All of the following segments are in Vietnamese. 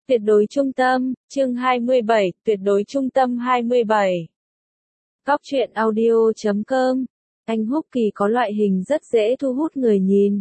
Tuyệt đối trung tâm, chương 27, tuyệt đối trung tâm 27. Cóc truyện audio.com. Anh Húc Kỳ có loại hình rất dễ thu hút người nhìn.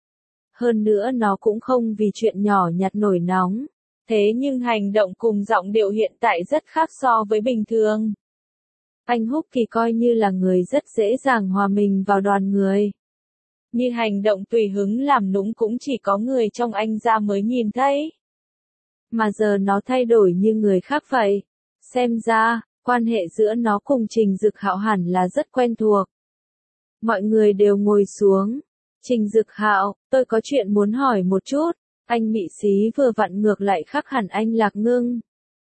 Hơn nữa nó cũng không vì chuyện nhỏ nhặt nổi nóng. Thế nhưng hành động cùng giọng điệu hiện tại rất khác so với bình thường. Anh Húc Kỳ coi như là người rất dễ dàng hòa mình vào đoàn người. Như hành động tùy hứng làm nũng cũng chỉ có người trong anh ra mới nhìn thấy. Mà giờ nó thay đổi như người khác vậy. Xem ra, quan hệ giữa nó cùng Trình Dực Hạo hẳn là rất quen thuộc. Mọi người đều ngồi xuống. Trình Dực Hạo, tôi có chuyện muốn hỏi một chút. Anh Mị Xí vừa vặn ngược lại khác hẳn anh Lạc Ngưng.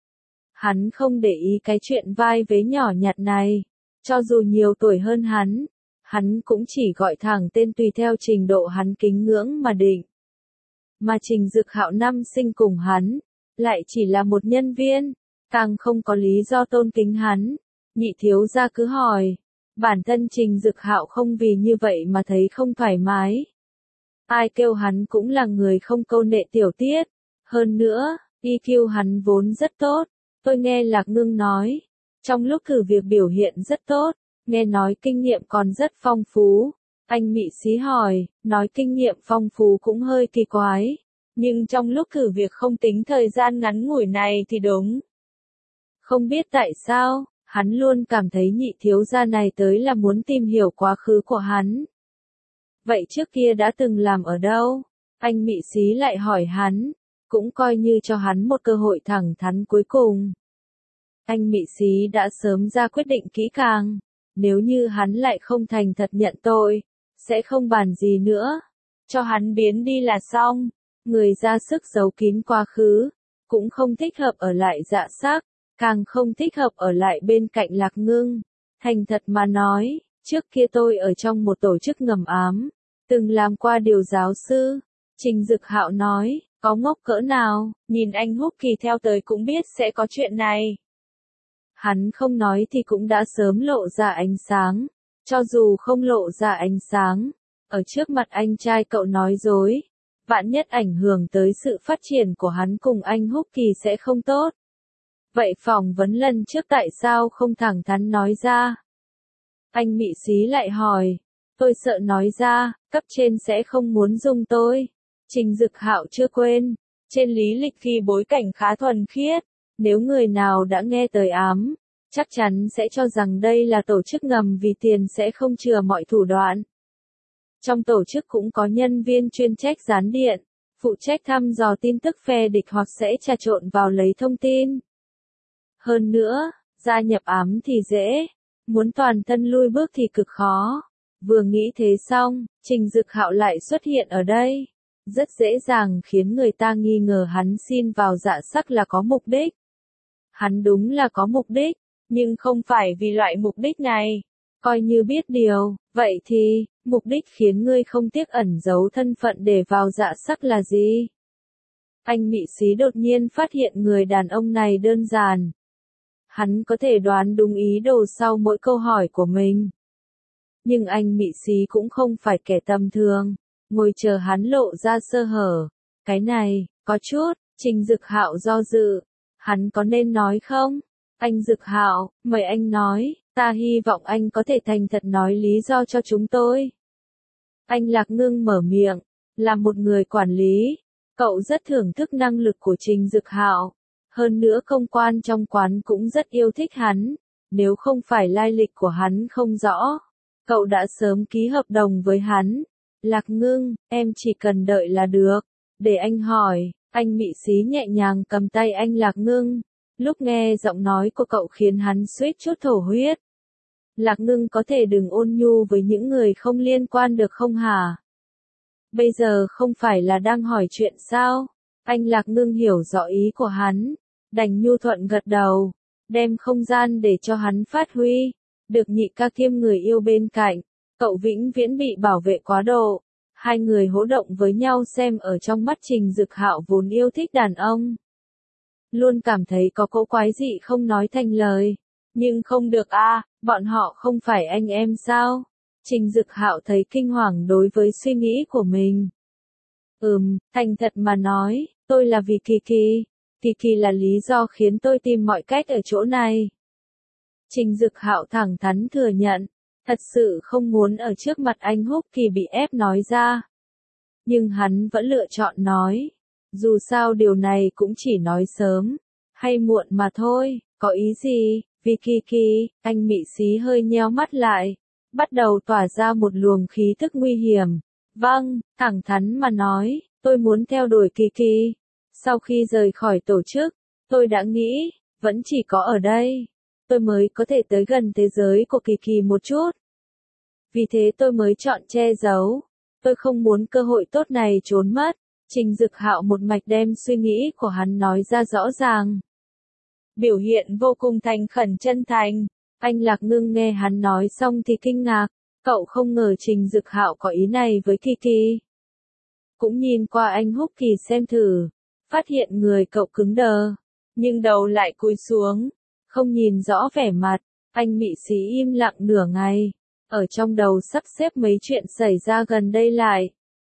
Hắn không để ý cái chuyện vai vế nhỏ nhặt này. Cho dù nhiều tuổi hơn hắn cũng chỉ gọi thẳng tên tùy theo trình độ hắn kính ngưỡng mà định. Mà Trình Dực Hạo năm sinh cùng hắn, lại chỉ là một nhân viên, càng không có lý do tôn kính hắn. Nhị thiếu gia cứ hỏi, bản thân Trình Dực Hạo không vì như vậy mà thấy không thoải mái. Ai kêu hắn cũng là người không câu nệ tiểu tiết, hơn nữa, EQ hắn vốn rất tốt. Tôi nghe Lạc Ngưng nói, trong lúc thử việc biểu hiện rất tốt, nghe nói kinh nghiệm còn rất phong phú. Anh Mị Xí hỏi, nói kinh nghiệm phong phú cũng hơi kỳ quái. Nhưng trong lúc thử việc không tính thời gian ngắn ngủi này thì đúng. Không biết tại sao, hắn luôn cảm thấy nhị thiếu gia này tới là muốn tìm hiểu quá khứ của hắn. Vậy trước kia đã từng làm ở đâu? Anh Mị Xí lại hỏi hắn, cũng coi như cho hắn một cơ hội thẳng thắn cuối cùng. Anh Mị Xí đã sớm ra quyết định kỹ càng, nếu như hắn lại không thành thật nhận tội, sẽ không bàn gì nữa, cho hắn biến đi là xong. Người ra sức giấu kín quá khứ, cũng không thích hợp ở lại Dạ Sắc, càng không thích hợp ở lại bên cạnh Lạc Ngưng. Thành thật mà nói, trước kia tôi ở trong một tổ chức ngầm ám, từng làm qua điều giáo sư. Trình Dực Hạo nói, có ngốc cỡ nào, nhìn anh Húc Kỳ theo tới cũng biết sẽ có chuyện này. Hắn không nói thì cũng đã sớm lộ ra ánh sáng, cho dù không lộ ra ánh sáng, ở trước mặt anh trai cậu nói dối. Vạn nhất ảnh hưởng tới sự phát triển của hắn cùng anh Húc Kỳ sẽ không tốt. Vậy phỏng vấn lần trước tại sao không thẳng thắn nói ra? Anh Mị Xí lại hỏi, tôi sợ nói ra, cấp trên sẽ không muốn dùng tôi. Trình Dực Hạo chưa quên, trên lý lịch ghi bối cảnh khá thuần khiết, nếu người nào đã nghe tới ám, chắc chắn sẽ cho rằng đây là tổ chức ngầm vì tiền sẽ không chừa mọi thủ đoạn. Trong tổ chức cũng có nhân viên chuyên trách gián điện, phụ trách thăm dò tin tức phe địch hoặc sẽ trà trộn vào lấy thông tin. Hơn nữa, gia nhập ám thì dễ, muốn toàn thân lui bước thì cực khó. Vừa nghĩ thế xong, Trình Dực Hạo lại xuất hiện ở đây. Rất dễ dàng khiến người ta nghi ngờ hắn xin vào Dạ Sắc là có mục đích. Hắn đúng là có mục đích, nhưng không phải vì loại mục đích này. Coi như biết điều, vậy thì, mục đích khiến ngươi không tiếc ẩn giấu thân phận để vào Dạ Sắc là gì? Anh Mị Xí đột nhiên phát hiện người đàn ông này đơn giản. Hắn có thể đoán đúng ý đồ sau mỗi câu hỏi của mình. Nhưng anh Mị Xí cũng không phải kẻ tầm thường, ngồi chờ hắn lộ ra sơ hở. Cái này, có chút, Trình Dực Hạo do dự. Hắn có nên nói không? Anh Dực Hạo, mời anh nói. Ta hy vọng anh có thể thành thật nói lý do cho chúng tôi. Anh Lạc Ngưng mở miệng, là một người quản lý, cậu rất thưởng thức năng lực của Trình Dực Hạo. Hơn nữa công quan trong quán cũng rất yêu thích hắn, nếu không phải lai lịch của hắn không rõ, cậu đã sớm ký hợp đồng với hắn. Lạc Ngưng, em chỉ cần đợi là được, để anh hỏi. Anh Mị Xí nhẹ nhàng cầm tay anh Lạc Ngưng, lúc nghe giọng nói của cậu khiến hắn suýt chút thổ huyết. Lạc Ngưng có thể đừng ôn nhu với những người không liên quan được không hả? Bây giờ không phải là đang hỏi chuyện sao? Anh Lạc Ngưng hiểu rõ ý của hắn, đành nhu thuận gật đầu, đem không gian để cho hắn phát huy. Được nhị ca kiêm người yêu bên cạnh, cậu vĩnh viễn bị bảo vệ quá độ. Hai người hỗ động với nhau xem ở trong mắt Trình Dực Hạo vốn yêu thích đàn ông. Luôn cảm thấy có cỗ quái dị không nói thành lời. Nhưng không được a, bọn họ không phải anh em sao? Trình Dực Hạo thấy kinh hoàng đối với suy nghĩ của mình. Thành thật mà nói, tôi là vì Kỳ Kỳ. Kỳ là lý do khiến tôi tìm mọi cách ở chỗ này. Trình Dực Hạo thẳng thắn thừa nhận, thật sự không muốn ở trước mặt anh Húc Kỳ bị ép nói ra. Nhưng hắn vẫn lựa chọn nói, dù sao điều này cũng chỉ nói sớm, hay muộn mà thôi, có ý gì, vì Kỳ, anh Mị Xí hơi nheo mắt lại, bắt đầu tỏa ra một luồng khí thức nguy hiểm. Vâng, thẳng thắn mà nói, tôi muốn theo đuổi Kỳ. Sau khi rời khỏi tổ chức, tôi đã nghĩ, vẫn chỉ có ở đây, tôi mới có thể tới gần thế giới của Kỳ một chút. Vì thế tôi mới chọn che giấu. Tôi không muốn cơ hội tốt này trốn mất. Trình Dực Hạo một mạch đem suy nghĩ của hắn nói ra rõ ràng. Biểu hiện vô cùng thành khẩn chân thành. Anh Lạc Ngưng nghe hắn nói xong thì kinh ngạc. Cậu không ngờ Trình Dực Hạo có ý này với Kỳ. Cũng nhìn qua anh Húc Kỳ xem thử. Phát hiện người cậu cứng đờ. Nhưng đầu lại cúi xuống. Không nhìn rõ vẻ mặt. Anh Mị Xí im lặng nửa ngày. Ở trong đầu sắp xếp mấy chuyện xảy ra gần đây lại.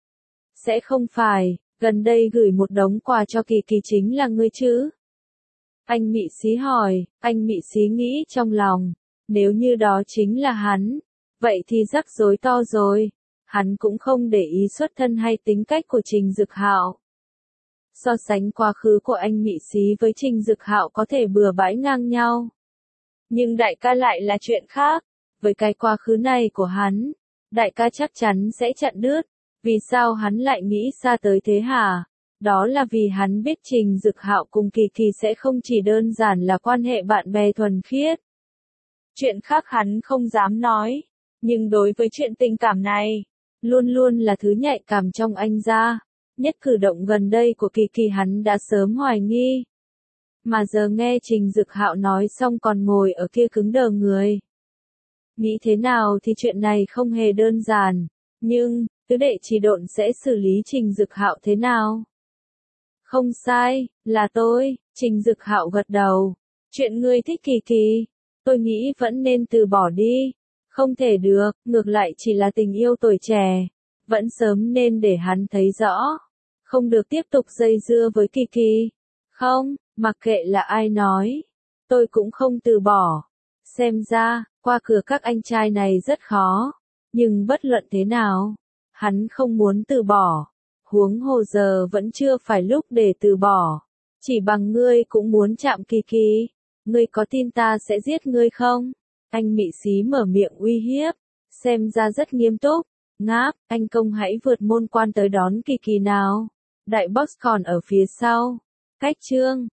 Sẽ không phải, gần đây gửi một đống quà cho Kỳ chính là ngươi chứ? Anh Mị Xí hỏi, anh Mị Xí nghĩ trong lòng, nếu như đó chính là hắn, vậy thì rắc rối to rồi. Hắn cũng không để ý xuất thân hay tính cách của Trình Dực Hạo. So sánh quá khứ của anh Mị Xí với Trình Dực Hạo có thể bừa bãi ngang nhau. Nhưng đại ca lại là chuyện khác. Với cái quá khứ này của hắn, đại ca chắc chắn sẽ chặn đứt. Vì sao hắn lại nghĩ xa tới thế hả? Đó là vì hắn biết Trình Dực Hạo cùng Kỳ sẽ không chỉ đơn giản là quan hệ bạn bè thuần khiết. Chuyện khác hắn không dám nói, nhưng đối với chuyện tình cảm này, luôn luôn là thứ nhạy cảm trong anh ra. Nhất cử động gần đây của Kỳ hắn đã sớm hoài nghi. Mà giờ nghe Trình Dực Hạo nói xong còn ngồi ở kia cứng đờ người. Nghĩ thế nào thì chuyện này không hề đơn giản, nhưng, tứ đệ Chỉ Độn sẽ xử lý Trình Dực Hạo thế nào? Không sai, là tôi, Trình Dực Hạo gật đầu. Chuyện ngươi thích Kỳ, tôi nghĩ vẫn nên từ bỏ đi. Không thể được, ngược lại chỉ là tình yêu tuổi trẻ. Vẫn sớm nên để hắn thấy rõ. Không được tiếp tục dây dưa với Kỳ. Không, mặc kệ là ai nói. Tôi cũng không từ bỏ. Xem ra, qua cửa các anh trai này rất khó. Nhưng bất luận thế nào, hắn không muốn từ bỏ. Huống hồ giờ vẫn chưa phải lúc để từ bỏ. Chỉ bằng ngươi cũng muốn chạm Kỳ. Ngươi có tin ta sẽ giết ngươi không? Anh Mị Xí mở miệng uy hiếp. Xem ra rất nghiêm túc. Ngáp, anh công hãy vượt môn quan tới đón Kỳ nào. Đại boss còn ở phía sau. Cách chương